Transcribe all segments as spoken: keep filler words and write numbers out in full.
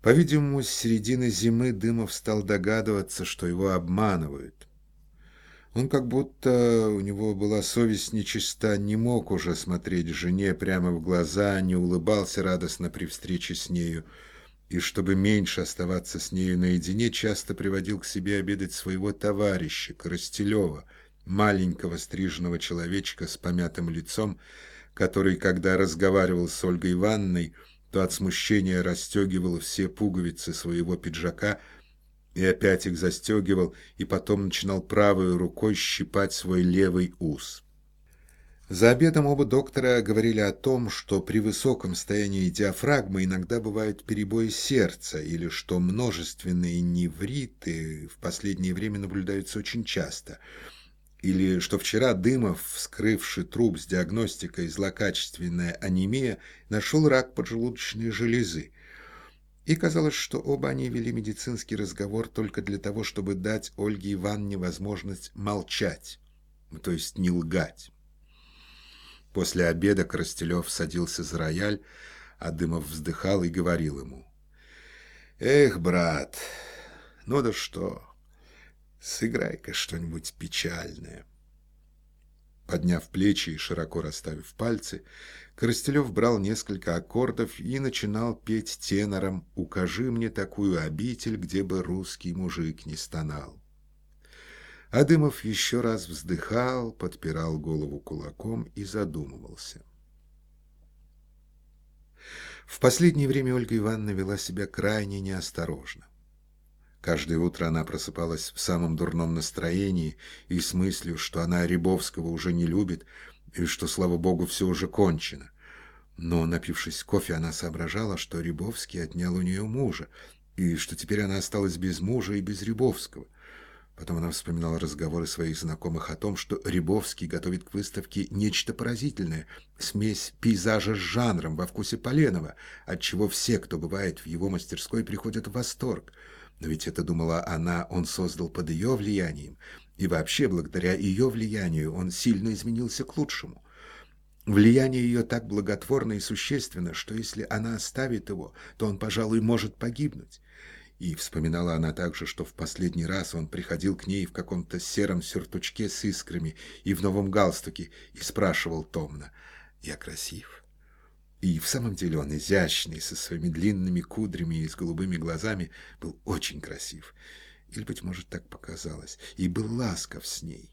По-видимому, с середины зимы Дымов стал догадываться, что его обманывают. Он, как будто у него была совесть нечиста, не мог уже смотреть жене прямо в глаза, не улыбался радостно при встрече с нею, и, чтобы меньше оставаться с нею наедине, часто приводил к себе обедать своего товарища, Коростелева, маленького стриженного человечка с помятым лицом, который, когда разговаривал с Ольгой Ивановной, то от смущения расстегивал все пуговицы своего пиджака и опять их застегивал, и потом начинал правой рукой щипать свой левый ус. За обедом оба доктора говорили о том, что при высоком состоянии диафрагмы иногда бывают перебои сердца, или что множественные невриты в последнее время наблюдаются очень часто, или что вчера Дымов, вскрывший труп с диагностикой злокачественная анемия, нашел рак поджелудочной железы. И казалось, что оба они вели медицинский разговор только для того, чтобы дать Ольге Ивановне возможность молчать, то есть не лгать. После обеда Коростелев садился за рояль, а Дымов вздыхал и говорил ему: «Эх, брат, ну да что, сыграй-ка что-нибудь печальное». Подняв плечи и широко расставив пальцы, Коростелев брал несколько аккордов и начинал петь тенором «Укажи мне такую обитель, где бы русский мужик не стонал». А Дымов еще раз вздыхал, подпирал голову кулаком и задумывался. В последнее время Ольга Ивановна вела себя крайне неосторожно. Каждое утро она просыпалась в самом дурном настроении и с мыслью, что она Рябовского уже не любит и что, слава богу, все уже кончено. Но, напившись кофе, она соображала, что Рябовский отнял у нее мужа, и что теперь она осталась без мужа и без Рябовского. Потом она вспоминала разговоры своих знакомых о том, что Рябовский готовит к выставке нечто поразительное, смесь пейзажа с жанром во вкусе Поленова, отчего все, кто бывает в его мастерской, приходят в восторг. Но ведь это, думала она, он создал под ее влиянием, и вообще, благодаря ее влиянию, он сильно изменился к лучшему. Влияние ее так благотворно и существенно, что если она оставит его, то он, пожалуй, может погибнуть. И вспоминала она также, что в последний раз он приходил к ней в каком-то сером сюртучке с искрами и в новом галстуке и спрашивал томно: «Я красив?» И в самом деле он изящный, со своими длинными кудрями и с голубыми глазами, был очень красив. Или, быть может, так показалось, и был ласков с ней.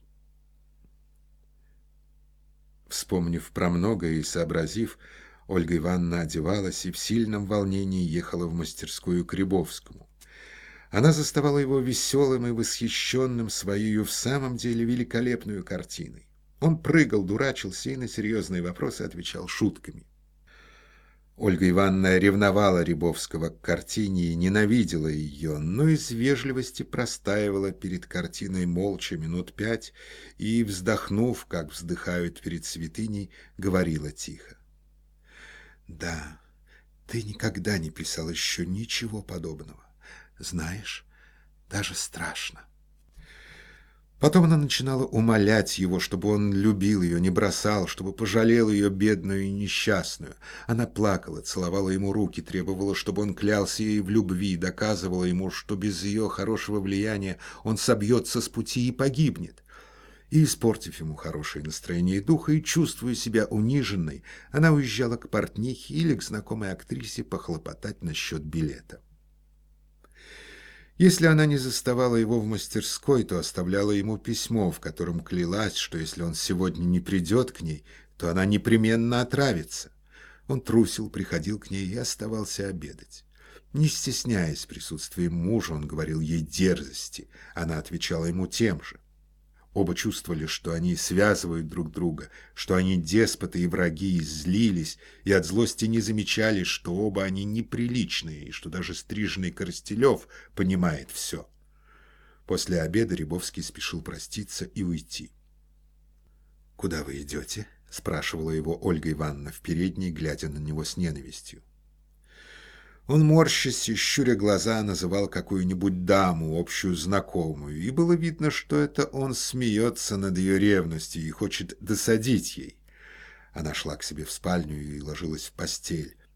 Вспомнив про многое и сообразив, Ольга Ивановна одевалась и в сильном волнении ехала в мастерскую к Рябовскому. Она заставала его веселым и восхищенным своей в самом деле великолепную картиной. Он прыгал, дурачился и на серьезные вопросы отвечал шутками. Ольга Ивановна ревновала Рябовского к картине и ненавидела ее, но из вежливости простаивала перед картиной молча минут пять и, вздохнув, как вздыхают перед святыней, говорила тихо: «Да, ты никогда не писал еще ничего подобного. Знаешь, даже страшно». Потом она начинала умолять его, чтобы он любил ее, не бросал, чтобы пожалел ее бедную и несчастную. Она плакала, целовала ему руки, требовала, чтобы он клялся ей в любви, доказывала ему, что без ее хорошего влияния он собьется с пути и погибнет. И, испортив ему хорошее настроение духа и чувствуя себя униженной, она уезжала к портнихе или к знакомой актрисе похлопотать насчет билета. Если она не заставала его в мастерской, то оставляла ему письмо, в котором клялась, что если он сегодня не придет к ней, то она непременно отравится. Он трусил, приходил к ней и оставался обедать. Не стесняясь присутствием мужа, он говорил ей дерзости, она отвечала ему тем же. Оба чувствовали, что они связывают друг друга, что они деспоты и враги, и злились, и от злости не замечали, что оба они неприличные, и что даже стриженный Коростелев понимает все. После обеда Рябовский спешил проститься и уйти. «Куда вы идете?» – спрашивала его Ольга Ивановна в передней, глядя на него с ненавистью. Он, морщась и щуря глаза, называл какую-нибудь даму, общую знакомую, и было видно, что это он смеется над ее ревностью и хочет досадить ей. Она шла к себе в спальню и ложилась в постель.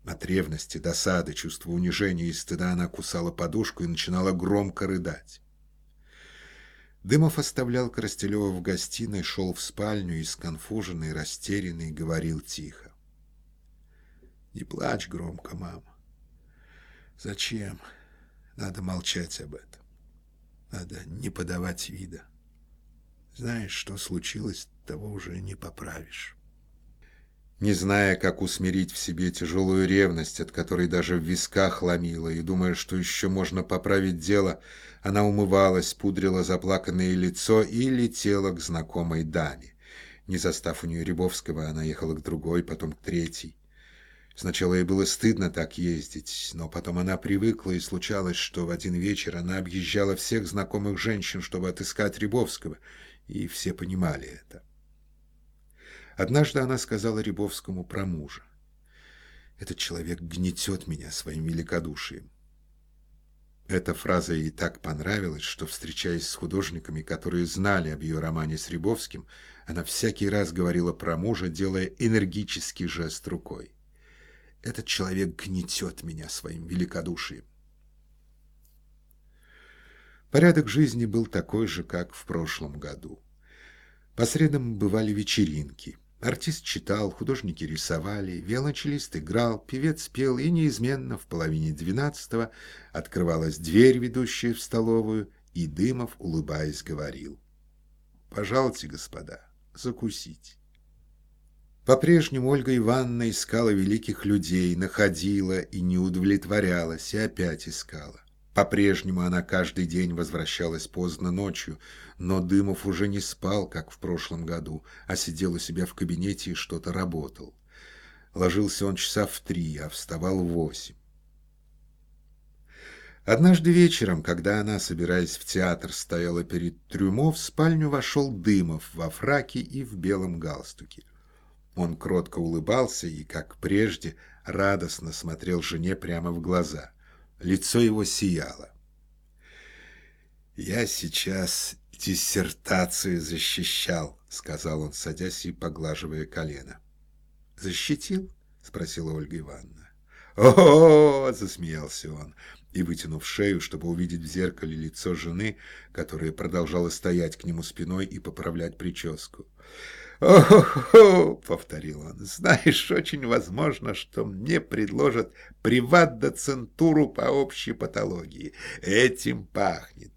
От ревности, досады, чувства унижения и стыда она кусала подушку и начинала громко рыдать. Дымов оставлял Коростелева в гостиной, шел в спальню и, сконфуженный, растерянный, говорил тихо: «Не плачь громко, мама. Зачем? Надо молчать об этом. Надо не подавать вида. Знаешь, что случилось, того уже не поправишь». Не зная, как усмирить в себе тяжелую ревность, от которой даже в висках ломила, и думая, что еще можно поправить дело, она умывалась, пудрила заплаканное лицо и летела к знакомой даме. Не застав у нее Рябовского, она ехала к другой, потом к третьей. Сначала ей было стыдно так ездить, но потом она привыкла, и случалось, что в один вечер она объезжала всех знакомых женщин, чтобы отыскать Рябовского, и все понимали это. Однажды она сказала Рябовскому про мужа: «Этот человек гнетет меня своим великодушием». Эта фраза ей так понравилась, что, встречаясь с художниками, которые знали об ее романе с Рябовским, она всякий раз говорила про мужа, делая энергический жест рукой. «Этот человек гнетет меня своим великодушием». Порядок жизни был такой же, как в прошлом году. По средам бывали вечеринки. Артист читал, художники рисовали, виолончелист играл, певец пел, и неизменно в половине двенадцатого открывалась дверь, ведущая в столовую, и Дымов, улыбаясь, говорил: «Пожалуйте, господа, закусить». По-прежнему Ольга Ивановна искала великих людей, находила и не удовлетворялась, и опять искала. По-прежнему она каждый день возвращалась поздно ночью, но Дымов уже не спал, как в прошлом году, а сидел у себя в кабинете и что-то работал. Ложился он часа в три, а вставал в восемь. Однажды вечером, когда она, собираясь в театр, стояла перед трюмо, в спальню вошел Дымов во фраке и в белом галстуке. Он кротко улыбался и, как прежде, радостно смотрел жене прямо в глаза. Лицо его сияло. «Я сейчас диссертацию защищал», — сказал он, садясь и поглаживая колено. «Защитил?» — спросила Ольга Ивановна. «О-о-о!» — засмеялся он, и, вытянув шею, чтобы увидеть в зеркале лицо жены, которая продолжала стоять к нему спиной и поправлять прическу. «О-хо-хо!» — повторил он. «Знаешь, очень возможно, что мне предложат приват-доцентуру по общей патологии. Этим пахнет».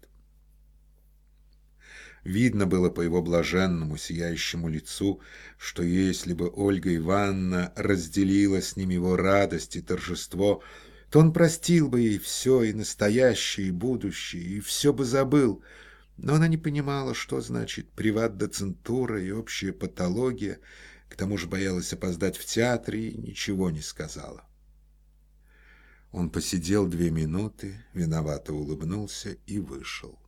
Видно было по его блаженному, сияющему лицу, что если бы Ольга Ивановна разделила с ним его радость и торжество, то он простил бы ей все, и настоящее, и будущее, и все бы забыл. Но она не понимала, что значит приват-доцентура и общая патология, к тому же боялась опоздать в театр и ничего не сказала. Он посидел две минуты, виновато улыбнулся и вышел.